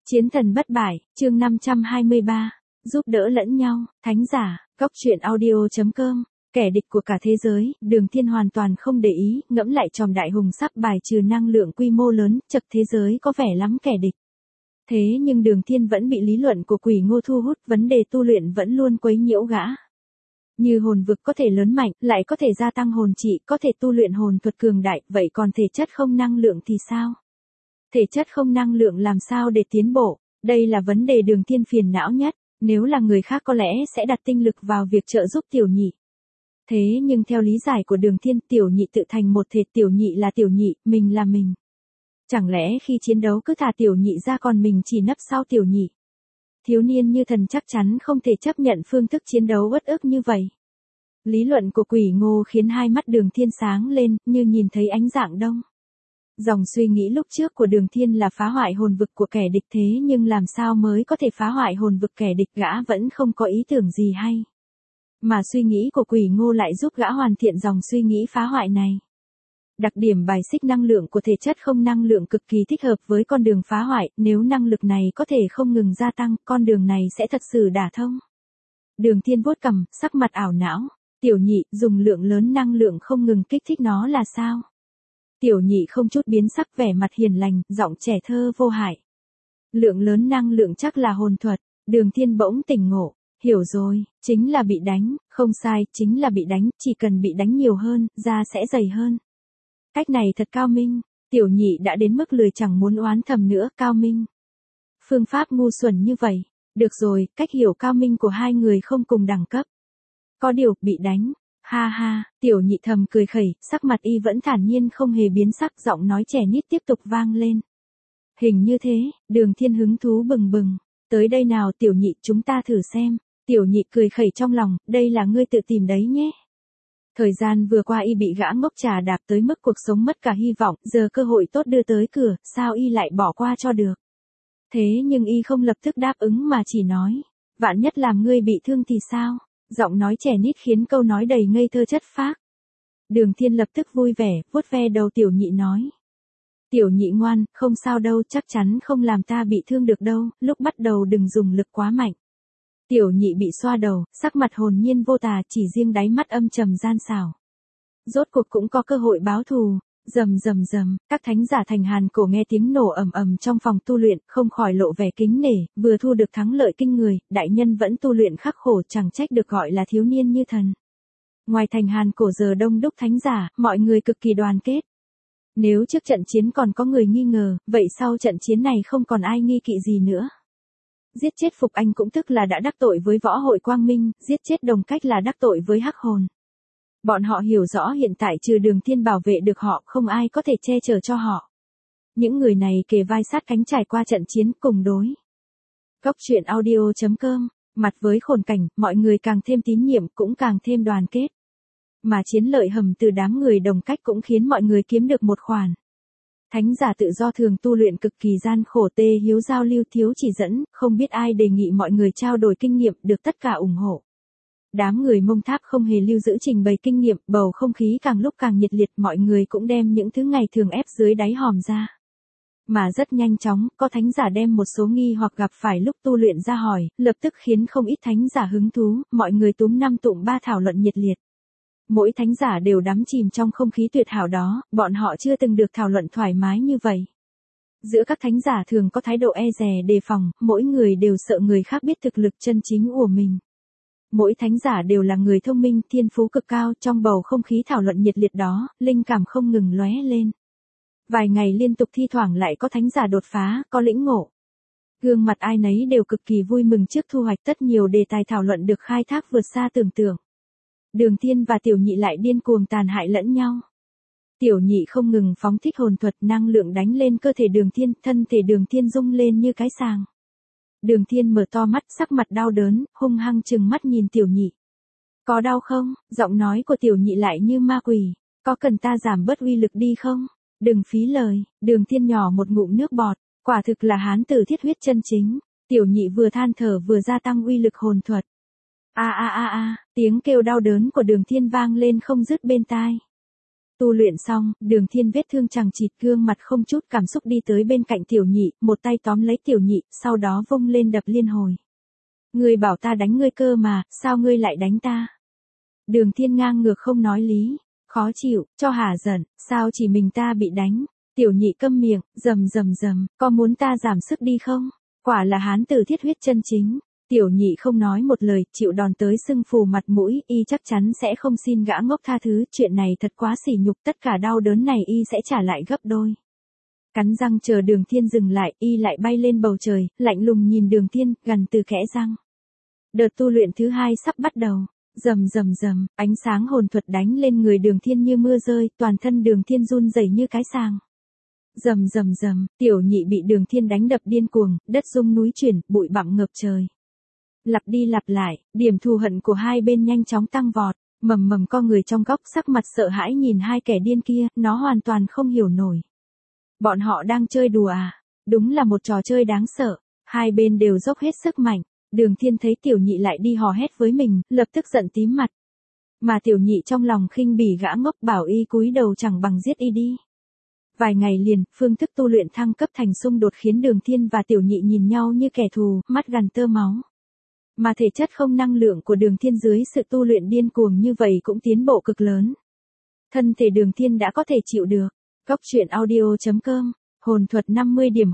Chiến thần bất bại, chương 523, giúp đỡ lẫn nhau, thánh giả, góc truyện audio.com, kẻ địch của cả thế giới, Đường Thiên hoàn toàn không để ý, ngẫm lại tròm đại hùng sắp bài trừ năng lượng quy mô lớn, chật thế giới có vẻ lắm kẻ địch. Thế nhưng Đường Thiên vẫn bị lý luận của Quỷ Ngô thu hút, vấn đề tu luyện vẫn luôn quấy nhiễu gã. Như hồn vực có thể lớn mạnh, lại có thể gia tăng hồn trị, có thể tu luyện hồn thuật cường đại, vậy còn thể chất không năng lượng thì sao? Thể chất không năng lượng làm sao để tiến bộ? Đây là vấn đề Đường Thiên phiền não nhất, nếu là người khác có lẽ sẽ đặt tinh lực vào việc trợ giúp tiểu nhị. Thế nhưng theo lý giải của Đường Thiên, tiểu nhị tự thành một thể, tiểu nhị là tiểu nhị, mình là mình. Chẳng lẽ khi chiến đấu cứ thả tiểu nhị ra còn mình chỉ nấp sau tiểu nhị? Thiếu niên như thần chắc chắn không thể chấp nhận phương thức chiến đấu uất ức như vậy. Lý luận của Quỷ Ngô khiến hai mắt Đường Thiên sáng lên, như nhìn thấy ánh dạng đông. Dòng suy nghĩ lúc trước của Đường Thiên là phá hoại hồn vực của kẻ địch, thế nhưng làm sao mới có thể phá hoại hồn vực kẻ địch, gã vẫn không có ý tưởng gì hay. Mà suy nghĩ của Quỷ Ngô lại giúp gã hoàn thiện dòng suy nghĩ phá hoại này. Đặc điểm bài xích năng lượng của thể chất không năng lượng cực kỳ thích hợp với con đường phá hoại, nếu năng lực này có thể không ngừng gia tăng, con đường này sẽ thật sự đả thông. Đường Thiên vuốt cằm, sắc mặt ảo não. Tiểu nhị, dùng lượng lớn năng lượng không ngừng kích thích nó là sao? Tiểu nhị không chút biến sắc, vẻ mặt hiền lành, giọng trẻ thơ vô hại. Lượng lớn năng lượng chắc là hồn thuật. Đường Thiên bỗng tỉnh ngộ. Hiểu rồi, chính là bị đánh, không sai, chính là bị đánh, chỉ cần bị đánh nhiều hơn, da sẽ dày hơn. Cách này thật cao minh, tiểu nhị đã đến mức lười chẳng muốn oán thầm nữa, cao minh. Phương pháp ngu xuẩn như vậy, được rồi, cách hiểu cao minh của hai người không cùng đẳng cấp. Có điều, bị đánh, ha ha, tiểu nhị thầm cười khẩy, sắc mặt y vẫn thản nhiên không hề biến sắc, giọng nói trẻ nít tiếp tục vang lên. Hình như thế, Đường Thiên hứng thú bừng bừng, tới đây nào tiểu nhị, chúng ta thử xem. Tiểu nhị cười khẩy trong lòng, đây là ngươi tự tìm đấy nhé. Thời gian vừa qua y bị gã ngốc trà đạp tới mức cuộc sống mất cả hy vọng, giờ cơ hội tốt đưa tới cửa, sao y lại bỏ qua cho được. Thế nhưng y không lập tức đáp ứng mà chỉ nói, vạn nhất làm ngươi bị thương thì sao? Giọng nói trẻ nít khiến câu nói đầy ngây thơ chất phác. Đường Thiên lập tức vui vẻ, vuốt ve đầu tiểu nhị nói. Tiểu nhị ngoan, không sao đâu, chắc chắn không làm ta bị thương được đâu, lúc bắt đầu đừng dùng lực quá mạnh. Tiểu nhị bị xoa đầu, sắc mặt hồn nhiên vô tà, chỉ riêng đáy mắt âm trầm gian xảo. Rốt cuộc cũng có cơ hội báo thù. Rầm rầm rầm, các thánh giả thành Hàn Cổ nghe tiếng nổ ầm ầm trong phòng tu luyện, không khỏi lộ vẻ kính nể, vừa thu được thắng lợi kinh người, đại nhân vẫn tu luyện khắc khổ, chẳng trách được gọi là thiếu niên như thần. Ngoài thành Hàn Cổ giờ đông đúc thánh giả, mọi người cực kỳ đoàn kết. Nếu trước trận chiến còn có người nghi ngờ, vậy sau trận chiến này không còn ai nghi kỵ gì nữa. Giết chết Phục Anh cũng tức là đã đắc tội với võ hội Quang Minh, giết chết Đồng Cách là đắc tội với Hắc Hồn. Bọn họ hiểu rõ hiện tại trừ Đường Thiên bảo vệ được họ, không ai có thể che chở cho họ. Những người này kề vai sát cánh trải qua trận chiến cùng đối. Góc truyện audio.com, mặt với khốn cảnh, mọi người càng thêm tín nhiệm cũng càng thêm đoàn kết. Mà chiến lợi hầm từ đám người Đồng Cách cũng khiến mọi người kiếm được một khoản. Thánh giả tự do thường tu luyện cực kỳ gian khổ, Tê Hiếu giao lưu thiếu chỉ dẫn, không biết ai đề nghị mọi người trao đổi kinh nghiệm, được tất cả ủng hộ. Đám người Mông Tháp không hề lưu giữ trình bày kinh nghiệm, bầu không khí càng lúc càng nhiệt liệt, mọi người cũng đem những thứ ngày thường ép dưới đáy hòm ra. Mà rất nhanh chóng, có thánh giả đem một số nghi hoặc gặp phải lúc tu luyện ra hỏi, lập tức khiến không ít thánh giả hứng thú, mọi người túm năm tụm ba thảo luận nhiệt liệt. Mỗi thánh giả đều đắm chìm trong không khí tuyệt hảo đó, bọn họ chưa từng được thảo luận thoải mái như vậy. Giữa các thánh giả thường có thái độ e dè đề phòng, mỗi người đều sợ người khác biết thực lực chân chính của mình. Mỗi thánh giả đều là người thông minh, thiên phú cực cao, trong bầu không khí thảo luận nhiệt liệt đó, linh cảm không ngừng lóe lên. Vài ngày liên tục thi thoảng lại có thánh giả đột phá, có lĩnh ngộ. Gương mặt ai nấy đều cực kỳ vui mừng trước thu hoạch, tất nhiều đề tài thảo luận được khai thác vượt xa tưởng tượng. Đường Thiên và tiểu nhị lại điên cuồng tàn hại lẫn nhau. Tiểu nhị không ngừng phóng thích hồn thuật, năng lượng đánh lên cơ thể Đường Thiên, thân thể Đường Thiên rung lên như cái sàng. Đường Thiên mở to mắt, sắc mặt đau đớn, hung hăng trừng mắt nhìn tiểu nhị. Có đau không? Giọng nói của tiểu nhị lại như ma quỷ. Có cần ta giảm bớt uy lực đi không? Đừng phí lời. Đường Thiên nhỏ một ngụm nước bọt, quả thực là hán tử thiết huyết chân chính. Tiểu nhị vừa than thở vừa gia tăng uy lực hồn thuật. A a a a, tiếng kêu đau đớn của Đường Thiên vang lên không dứt bên tai. Tu luyện xong, Đường Thiên vết thương chằng chịt, gương mặt không chút cảm xúc đi tới bên cạnh Tiểu Nhị, một tay tóm lấy Tiểu Nhị, sau đó vung lên đập liên hồi. Ngươi bảo ta đánh ngươi cơ mà, sao ngươi lại đánh ta? Đường Thiên ngang ngược không nói lý, khó chịu, cho hả giận, sao chỉ mình ta bị đánh? Tiểu Nhị câm miệng, rầm, có muốn ta giảm sức đi không? Quả là hán tử thiết huyết chân chính. Tiểu Nhị không nói một lời, chịu đòn tới sưng phù mặt mũi, y chắc chắn sẽ không xin gã ngốc tha thứ, chuyện này thật quá sỉ nhục, tất cả đau đớn này y sẽ trả lại gấp đôi. Cắn răng chờ Đường Thiên dừng lại, y lại bay lên bầu trời, lạnh lùng nhìn Đường Thiên, gần từ kẽ răng. Đợt tu luyện thứ 2 sắp bắt đầu. Rầm, ánh sáng hồn thuật đánh lên người Đường Thiên như mưa rơi, toàn thân Đường Thiên run rẩy như cái sàng. Rầm, Tiểu Nhị bị Đường Thiên đánh đập điên cuồng, đất rung núi chuyển, bụi bặm ngập trời. Lặp đi lặp lại, điểm thù hận của hai bên nhanh chóng tăng vọt, mầm con người trong góc sắc mặt sợ hãi nhìn hai kẻ điên kia, nó hoàn toàn không hiểu nổi. Bọn họ đang chơi đùa à? Đúng là một trò chơi đáng sợ, hai bên đều dốc hết sức mạnh. Đường Thiên thấy Tiểu Nhị lại đi hò hét với mình, lập tức giận tím mặt. Mà Tiểu Nhị trong lòng khinh bỉ gã ngốc, bảo y cúi đầu chẳng bằng giết y đi. Vài ngày liền, phương thức tu luyện thăng cấp thành xung đột khiến Đường Thiên và Tiểu Nhị nhìn nhau như kẻ thù, mắt gần tơ máu. Mà thể chất không năng lượng của Đường Thiên dưới sự tu luyện điên cuồng như vậy cũng tiến bộ cực lớn. Thân thể Đường Thiên đã có thể chịu được. Góc truyện audio.com, hồn thuật 50 điểm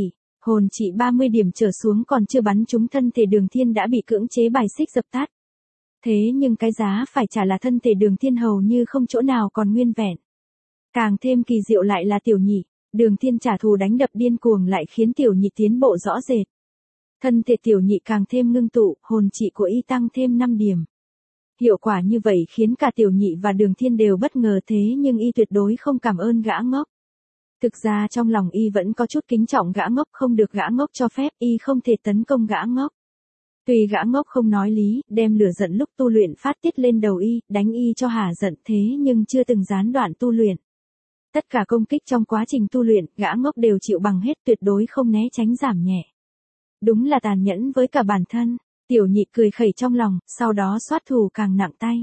hồn chỉ 30 điểm trở xuống còn chưa bắn trúng thân thể Đường Thiên đã bị cưỡng chế bài xích dập tắt. Thế nhưng cái giá phải trả là thân thể Đường Thiên hầu như không chỗ nào còn nguyên vẹn. Càng thêm kỳ diệu lại là Tiểu Nhị, Đường Thiên trả thù đánh đập điên cuồng lại khiến Tiểu Nhị tiến bộ rõ rệt. Thân thể Tiểu Nhị càng thêm ngưng tụ, hồn trị của y tăng thêm 5 điểm. Hiệu quả như vậy khiến cả Tiểu Nhị và Đường Thiên đều bất ngờ, thế nhưng y tuyệt đối không cảm ơn gã ngốc. Thực ra trong lòng y vẫn có chút kính trọng gã ngốc, không được gã ngốc cho phép, y không thể tấn công gã ngốc. Tuy gã ngốc không nói lý, đem lửa giận lúc tu luyện phát tiết lên đầu y, đánh y cho hả giận, thế nhưng chưa từng gián đoạn tu luyện. Tất cả công kích trong quá trình tu luyện, gã ngốc đều chịu bằng hết, tuyệt đối không né tránh giảm nhẹ. Đúng là tàn nhẫn với cả bản thân. Tiểu Nhị cười khẩy trong lòng, sau đó soát thủ càng nặng tay.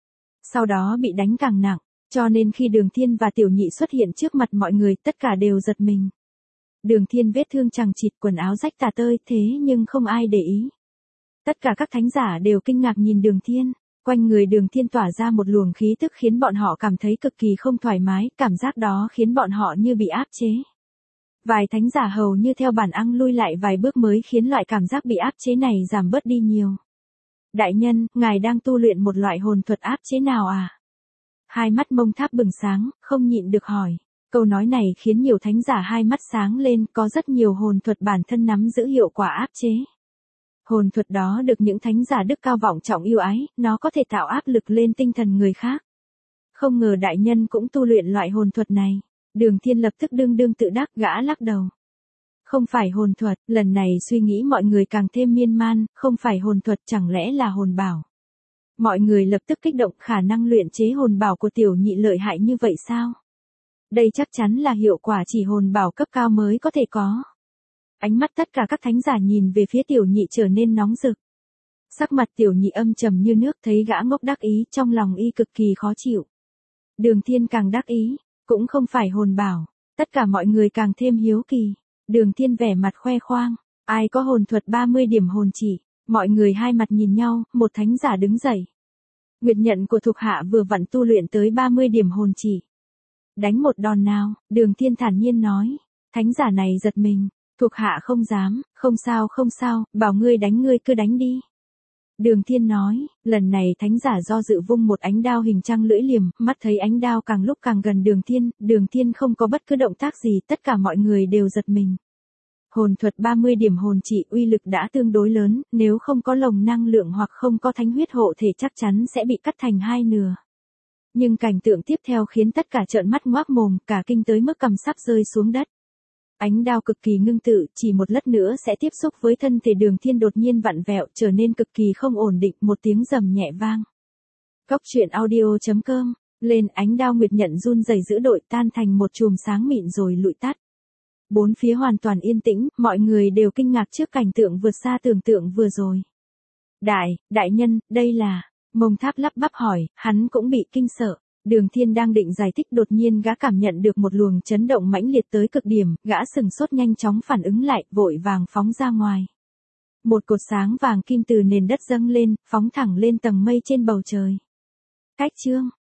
Sau đó bị đánh càng nặng, cho nên khi Đường Thiên và Tiểu Nhị xuất hiện trước mặt mọi người, tất cả đều giật mình. Đường Thiên vết thương chằng chịt, quần áo rách tả tơi, thế nhưng không ai để ý. Tất cả các thánh giả đều kinh ngạc nhìn Đường Thiên, quanh người Đường Thiên tỏa ra một luồng khí tức khiến bọn họ cảm thấy cực kỳ không thoải mái, cảm giác đó khiến bọn họ như bị áp chế. Vài thánh giả hầu như theo bản năng lui lại vài bước mới khiến loại cảm giác bị áp chế này giảm bớt đi nhiều. Đại nhân, ngài đang tu luyện một loại hồn thuật áp chế nào à? Hai mắt Mông Tháp bừng sáng, không nhịn được hỏi. Câu nói này khiến nhiều thánh giả hai mắt sáng lên, có rất nhiều hồn thuật bản thân nắm giữ hiệu quả áp chế. Hồn thuật đó được những thánh giả đức cao vọng trọng yêu ái, nó có thể tạo áp lực lên tinh thần người khác. Không ngờ đại nhân cũng tu luyện loại hồn thuật này. Đường Thiên lập tức đương tự đắc, gã lắc đầu. Không phải hồn thuật, lần này suy nghĩ mọi người càng thêm miên man, không phải hồn thuật, chẳng lẽ là hồn bảo. Mọi người lập tức kích động, khả năng luyện chế hồn bảo của Tiểu Nhị lợi hại như vậy sao? Đây chắc chắn là hiệu quả chỉ hồn bảo cấp cao mới có thể có. Ánh mắt tất cả các thánh giả nhìn về phía Tiểu Nhị trở nên nóng rực. Sắc mặt Tiểu Nhị âm trầm như nước, thấy gã ngốc đắc ý, trong lòng y cực kỳ khó chịu. Đường Thiên càng đắc ý, cũng không phải hồn bảo, tất cả mọi người càng thêm hiếu kỳ. Đường Thiên vẻ mặt khoe khoang, ai có hồn thuật 30 điểm hồn chỉ, mọi người hai mặt nhìn nhau, một thánh giả đứng dậy. Nguyệt nhận của thuộc hạ vừa vặn tu luyện tới 30 điểm hồn chỉ. Đánh một đòn nào, Đường Thiên thản nhiên nói. Thánh giả này giật mình, thuộc hạ không dám, không sao, bảo ngươi đánh ngươi cứ đánh đi. Đường Thiên nói, lần này thánh giả do dự vung một ánh đao hình trăng lưỡi liềm, mắt thấy ánh đao càng lúc càng gần Đường Thiên không có bất cứ động tác gì, tất cả mọi người đều giật mình. Hồn thuật 30 điểm hồn trị uy lực đã tương đối lớn, nếu không có lồng năng lượng hoặc không có thánh huyết hộ thể chắc chắn sẽ bị cắt thành hai nửa. Nhưng cảnh tượng tiếp theo khiến tất cả trợn mắt ngoác mồm, cả kinh tới mức cầm sắp rơi xuống đất. Ánh đao cực kỳ ngưng tự, chỉ một lát nữa sẽ tiếp xúc với thân thể Đường Thiên đột nhiên vặn vẹo, trở nên cực kỳ không ổn định, một tiếng rầm nhẹ vang. Góc truyện audio.com, lên ánh đao nguyệt nhận run rẩy dữ dội tan thành một chùm sáng mịn rồi lụi tắt. Bốn phía hoàn toàn yên tĩnh, mọi người đều kinh ngạc trước cảnh tượng vượt xa tưởng tượng vừa rồi. Đại nhân, đây là, Mông Tháp lắp bắp hỏi, hắn cũng bị kinh sợ. Đường Thiên đang định giải thích đột nhiên gã cảm nhận được một luồng chấn động mãnh liệt tới cực điểm, gã sừng sốt nhanh chóng phản ứng lại, vội vàng phóng ra ngoài. Một cột sáng vàng kim từ nền đất dâng lên, phóng thẳng lên tầng mây trên bầu trời. Cách chương